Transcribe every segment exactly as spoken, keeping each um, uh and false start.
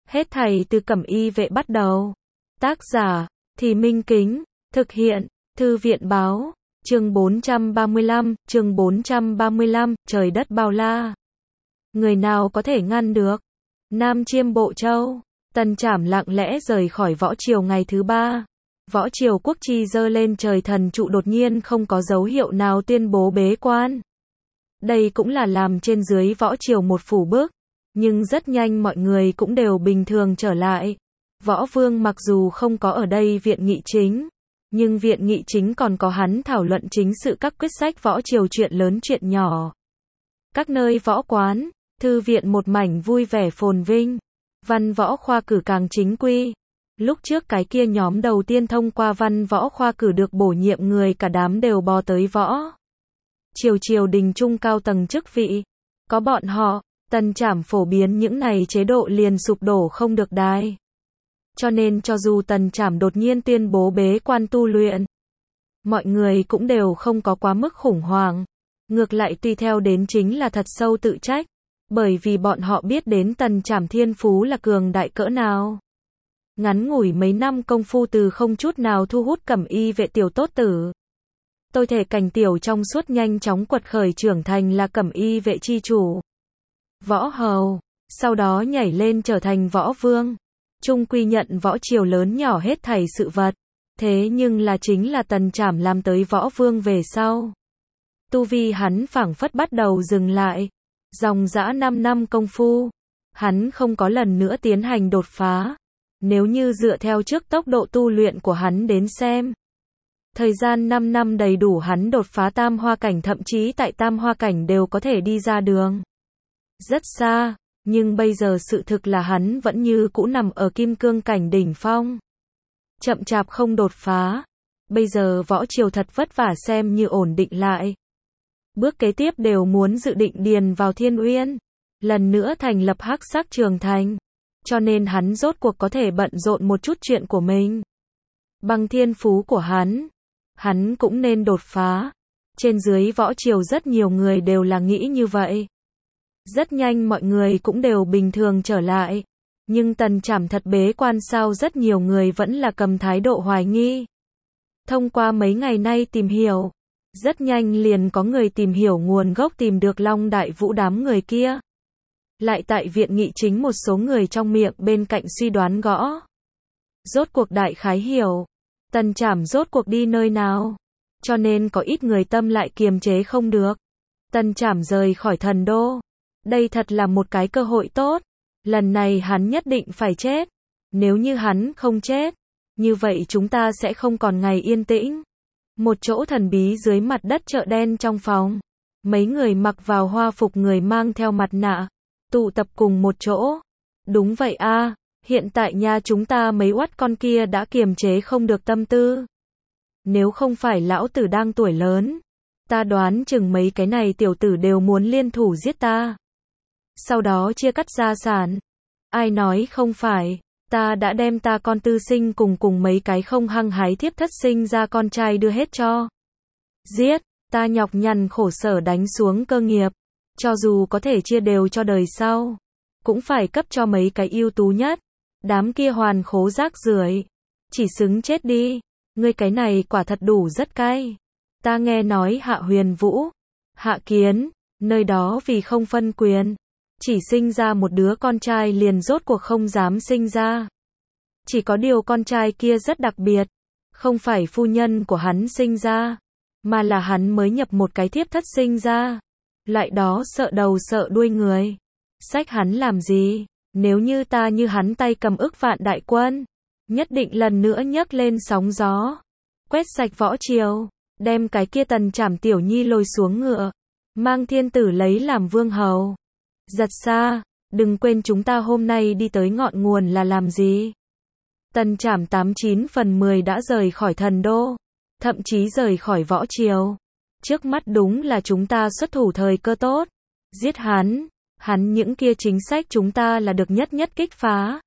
Hết thảy từ Cẩm Y vệ bắt đầu. Tác giả, Thì Minh Kính, thực hiện, Thư viện báo, chương bốn trăm ba mươi lăm, chương bốn trăm ba mươi lăm, trời đất bao la. Người nào có thể ngăn được? Nam Chiêm Bộ Châu, Tần Trảm lặng lẽ rời khỏi võ triều ngày thứ ba. Võ triều quốc chi dơ lên trời thần trụ đột nhiên không có dấu hiệu nào tuyên bố bế quan. Đây cũng là làm trên dưới võ triều một phủ bước. Nhưng rất nhanh mọi người cũng đều bình thường trở lại. Võ Vương mặc dù không có ở đây viện nghị chính, nhưng viện nghị chính còn có hắn thảo luận chính sự các quyết sách võ triều chuyện lớn chuyện nhỏ. Các nơi võ quán, thư viện một mảnh vui vẻ phồn vinh. Văn võ khoa cử càng chính quy. Lúc trước cái kia nhóm đầu tiên thông qua văn võ khoa cử được bổ nhiệm người cả đám đều bò tới võ triều triều đình trung cao tầng chức vị. Có bọn họ, Tần Trảm phổ biến những này chế độ liền sụp đổ không được đài. Cho nên cho dù Tần Trảm đột nhiên tuyên bố bế quan tu luyện, mọi người cũng đều không có quá mức khủng hoảng. Ngược lại tùy theo đến chính là thật sâu tự trách. Bởi vì bọn họ biết đến Tần Trảm thiên phú là cường đại cỡ nào. Ngắn ngủi mấy năm công phu từ không chút nào thu hút Cẩm Y vệ tiểu tốt tử. Tôi thể cảnh tiểu trong suốt nhanh chóng quật khởi trưởng thành là Cẩm Y vệ chi chủ. Võ hầu, sau đó nhảy lên trở thành võ vương. Trung quy nhận võ triều lớn nhỏ hết thảy sự vật. Thế nhưng là chính là Tần Trảm làm tới võ vương về sau. Tu vi hắn phảng phất bắt đầu dừng lại. Dòng dã năm năm công phu. Hắn không có lần nữa tiến hành đột phá. Nếu như dựa theo trước tốc độ tu luyện của hắn đến xem. Thời gian năm năm đầy đủ hắn đột phá tam hoa cảnh, thậm chí tại tam hoa cảnh đều có thể đi ra đường. Rất xa, nhưng bây giờ sự thực là hắn vẫn như cũ nằm ở kim cương cảnh đỉnh phong. Chậm chạp không đột phá. Bây giờ võ triều thật vất vả xem như ổn định lại. Bước kế tiếp đều muốn dự định điền vào Thiên Uyên. Lần nữa thành lập Hắc Sắc Trường Thành. Cho nên hắn rốt cuộc có thể bận rộn một chút chuyện của mình. Bằng thiên phú của hắn, hắn cũng nên đột phá. Trên dưới võ triều rất nhiều người đều là nghĩ như vậy. Rất nhanh mọi người cũng đều bình thường trở lại. Nhưng Tần Trảm thật bế quan sao, rất nhiều người vẫn là cầm thái độ hoài nghi. Thông qua mấy ngày nay tìm hiểu, rất nhanh liền có người tìm hiểu nguồn gốc, tìm được Long Đại Vũ đám người kia. Lại tại viện nghị chính một số người trong miệng bên cạnh suy đoán gõ. Rốt cuộc đại khái hiểu, Tần Trảm rốt cuộc đi nơi nào. Cho nên có ít người tâm lại kiềm chế không được. Tần Trảm rời khỏi thần đô. Đây thật là một cái cơ hội tốt. Lần này hắn nhất định phải chết. Nếu như hắn không chết, như vậy chúng ta sẽ không còn ngày yên tĩnh. Một chỗ thần bí dưới mặt đất chợ đen trong phòng. Mấy người mặc vào hoa phục, người mang theo mặt nạ, tụ tập cùng một chỗ. Đúng vậy a, hiện tại nha chúng ta mấy oắt con kia đã kiềm chế không được tâm tư. Nếu không phải lão tử đang tuổi lớn, ta đoán chừng mấy cái này tiểu tử đều muốn liên thủ giết ta. Sau đó chia cắt gia sản. Ai nói không phải, ta đã đem ta con tư sinh cùng cùng mấy cái không hăng hái thiếp thất sinh ra con trai đưa hết cho. Giết, ta nhọc nhằn khổ sở đánh xuống cơ nghiệp. Cho dù có thể chia đều cho đời sau, cũng phải cấp cho mấy cái ưu tú nhất. Đám kia hoàn khố rác rưởi, chỉ xứng chết đi. Ngươi cái này quả thật đủ rất cay. Ta nghe nói Hạ Huyền Vũ, Hạ Kiến, nơi đó vì không phân quyền, chỉ sinh ra một đứa con trai liền rốt cuộc không dám sinh ra. Chỉ có điều con trai kia rất đặc biệt, không phải phu nhân của hắn sinh ra, mà là hắn mới nhập một cái thiếp thất sinh ra. Loại đó sợ đầu sợ đuôi người. Sách hắn làm gì? Nếu như ta như hắn tay cầm ức vạn đại quân, nhất định lần nữa nhấc lên sóng gió, quét sạch võ triều, đem cái kia Tần Trảm tiểu nhi lôi xuống ngựa, mang thiên tử lấy làm vương hầu. Giật xa, đừng quên chúng ta hôm nay đi tới ngọn nguồn là làm gì? Tần Trảm tám chín phần mười đã rời khỏi thần đô, thậm chí rời khỏi võ triều. Trước mắt đúng là chúng ta xuất thủ thời cơ tốt. Giết hắn, hắn những kia chính sách chúng ta là được nhất nhất kích phá.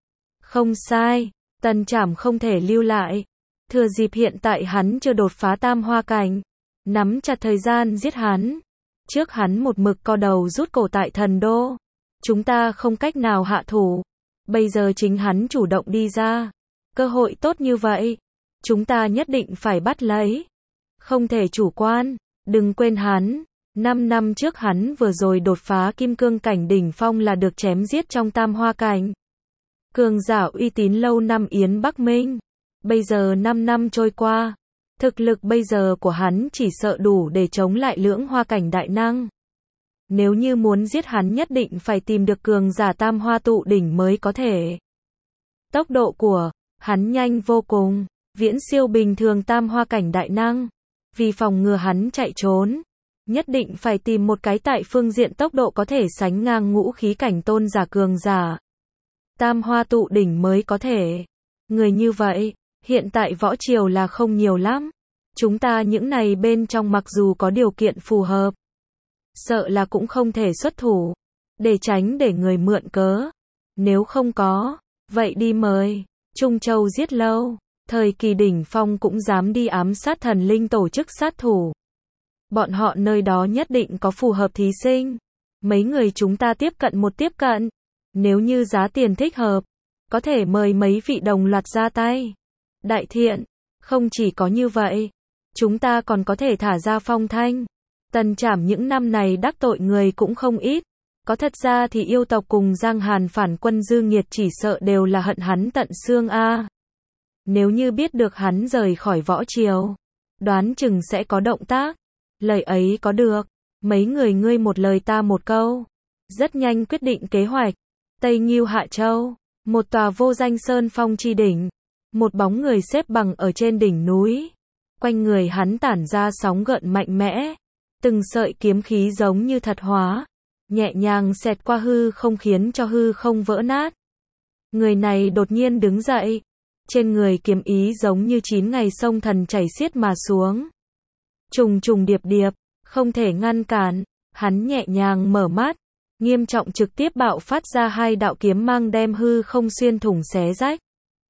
Không sai, Tần Trảm không thể lưu lại. Thừa dịp hiện tại hắn chưa đột phá tam hoa cảnh, nắm chặt thời gian giết hắn. Trước hắn một mực co đầu rút cổ tại thần đô. Chúng ta không cách nào hạ thủ. Bây giờ chính hắn chủ động đi ra. Cơ hội tốt như vậy, chúng ta nhất định phải bắt lấy. Không thể chủ quan, đừng quên hắn. Năm năm trước hắn vừa rồi đột phá kim cương cảnh đỉnh phong là được chém giết trong tam hoa cảnh. Cường giả uy tín lâu năm Yến Bắc Minh. Bây giờ năm năm trôi qua, thực lực bây giờ của hắn chỉ sợ đủ để chống lại lưỡng hoa cảnh đại năng. Nếu như muốn giết hắn nhất định phải tìm được cường giả tam hoa tụ đỉnh mới có thể. Tốc độ của hắn nhanh vô cùng, viễn siêu bình thường tam hoa cảnh đại năng. Vì phòng ngừa hắn chạy trốn, nhất định phải tìm một cái tại phương diện tốc độ có thể sánh ngang ngũ khí cảnh tôn giả cường giả. Tam hoa tụ đỉnh mới có thể. Người như vậy, hiện tại võ triều là không nhiều lắm. Chúng ta những này bên trong mặc dù có điều kiện phù hợp, sợ là cũng không thể xuất thủ, để tránh để người mượn cớ. Nếu không có, vậy đi mời, Trung Châu giết lâu, thời kỳ đỉnh phong cũng dám đi ám sát thần linh tổ chức sát thủ. Bọn họ nơi đó nhất định có phù hợp thí sinh. Mấy người chúng ta tiếp cận một tiếp cận. Nếu như giá tiền thích hợp, có thể mời mấy vị đồng loạt ra tay. Đại thiện, không chỉ có như vậy, chúng ta còn có thể thả ra Phong Thanh. Tần Trảm những năm này đắc tội người cũng không ít. Có thật ra thì yêu tộc cùng Giang Hàn phản quân dư nghiệt chỉ sợ đều là hận hắn tận xương a. Nếu như biết được hắn rời khỏi võ triều, đoán chừng sẽ có động tác. Lời ấy có được, mấy người ngươi một lời ta một câu. Rất nhanh quyết định kế hoạch. Tây Ngưu Hạ Châu, một tòa vô danh sơn phong chi đỉnh. Một bóng người xếp bằng ở trên đỉnh núi. Quanh người hắn tản ra sóng gợn mạnh mẽ. Từng sợi kiếm khí giống như thật hóa. Nhẹ nhàng xẹt qua hư không khiến cho hư không vỡ nát. Người này đột nhiên đứng dậy. Trên người kiếm ý giống như chín ngày sông thần chảy xiết mà xuống. Trùng trùng điệp điệp, không thể ngăn cản. Hắn nhẹ nhàng mở mắt. Nghiêm trọng trực tiếp bạo phát ra hai đạo kiếm mang đem hư không xuyên thủng xé rách.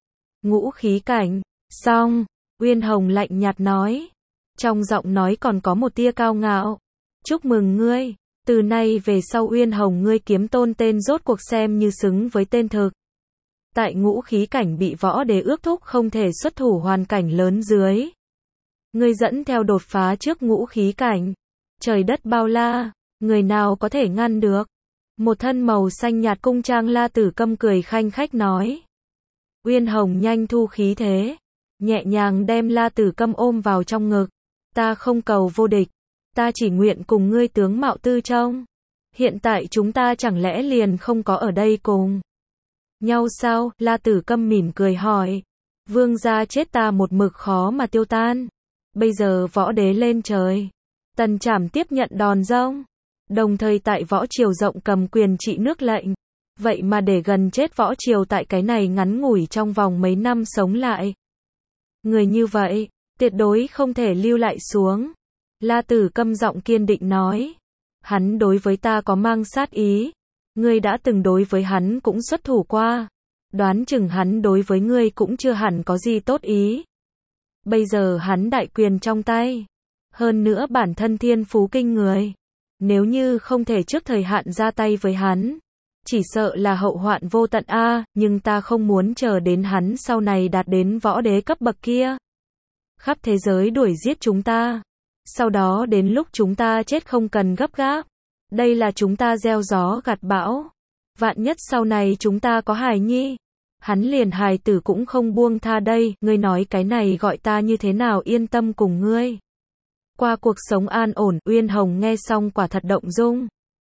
Ngũ khí cảnh, xong, Uyên Hồng lạnh nhạt nói. Trong giọng nói còn có một tia cao ngạo. Chúc mừng ngươi, từ nay về sau Uyên Hồng ngươi kiếm tôn tên rốt cuộc xem như xứng với tên thực. Tại ngũ khí cảnh bị võ đế ước thúc không thể xuất thủ hoàn cảnh lớn dưới. Ngươi dẫn theo đột phá trước ngũ khí cảnh. Trời đất bao la, người nào có thể ngăn được. Một thân màu xanh nhạt cung trang La Tử Câm cười khanh khách nói. Uyên Hồng nhanh thu khí thế, nhẹ nhàng đem La Tử Câm ôm vào trong ngực. Ta không cầu vô địch, ta chỉ nguyện cùng ngươi tướng mạo tư trông. Hiện tại chúng ta chẳng lẽ liền không có ở đây cùng nhau sao? La Tử Câm mỉm cười hỏi. Vương gia chết ta một mực khó mà tiêu tan. Bây giờ võ đế lên trời, Tần Trảm tiếp nhận đòn rông. Đồng thời tại võ triều rộng cầm quyền trị nước lệnh. Vậy mà để gần chết võ triều tại cái này ngắn ngủi trong vòng mấy năm sống lại. Người như vậy, tuyệt đối không thể lưu lại xuống. La Tử Câm giọng kiên định nói. Hắn đối với ta có mang sát ý. Ngươi đã từng đối với hắn cũng xuất thủ qua. Đoán chừng hắn đối với ngươi cũng chưa hẳn có gì tốt ý. Bây giờ hắn đại quyền trong tay. Hơn nữa bản thân thiên phú kinh người. Nếu như không thể trước thời hạn ra tay với hắn, chỉ sợ là hậu hoạn vô tận a, à, nhưng ta không muốn chờ đến hắn sau này đạt đến võ đế cấp bậc kia. Khắp thế giới đuổi giết chúng ta. Sau đó đến lúc chúng ta chết không cần gấp gáp. Đây là chúng ta gieo gió gặt bão. Vạn nhất sau này chúng ta có hài nhi, hắn liền hài tử cũng không buông tha đây, ngươi nói cái này gọi ta như thế nào yên tâm cùng ngươi. Qua cuộc sống an ổn, Uyên Hồng nghe xong quả thật động dung.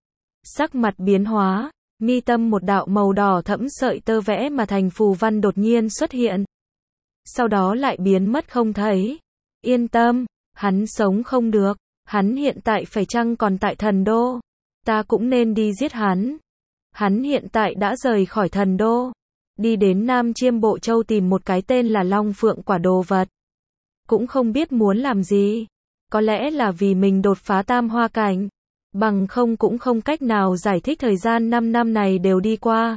Sắc mặt biến hóa, mi tâm một đạo màu đỏ thẫm sợi tơ vẽ mà thành phù văn đột nhiên xuất hiện. Sau đó lại biến mất không thấy. Yên tâm, hắn sống không được, hắn hiện tại phải chăng còn tại thần đô. Ta cũng nên đi giết hắn. Hắn hiện tại đã rời khỏi thần đô. Đi đến Nam Chiêm Bộ Châu tìm một cái tên là Long Phượng quả đồ vật. Cũng không biết muốn làm gì. Có lẽ là vì mình đột phá tam hoa cảnh. Bằng không cũng không cách nào giải thích thời gian năm năm này đều đi qua.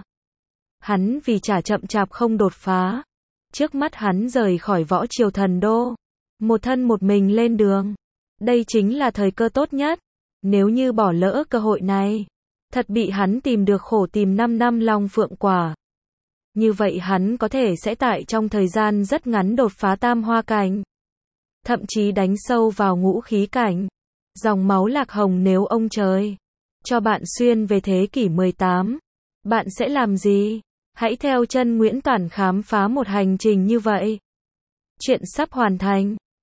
Hắn vì chả chậm chạp không đột phá. Trước mắt hắn rời khỏi võ triều thần đô. Một thân một mình lên đường. Đây chính là thời cơ tốt nhất. Nếu như bỏ lỡ cơ hội này, thật bị hắn tìm được khổ tìm năm năm Long Phượng quả. như vậy hắn có thể sẽ tại trong thời gian rất ngắn đột phá tam hoa cảnh. Thậm chí đánh sâu vào ngũ khí cảnh. Dòng máu Lạc Hồng nếu ông trời cho bạn xuyên về thế kỷ mười tám, bạn sẽ làm gì? Hãy theo chân Nguyễn Toản khám phá một hành trình như vậy. Chuyện sắp hoàn thành.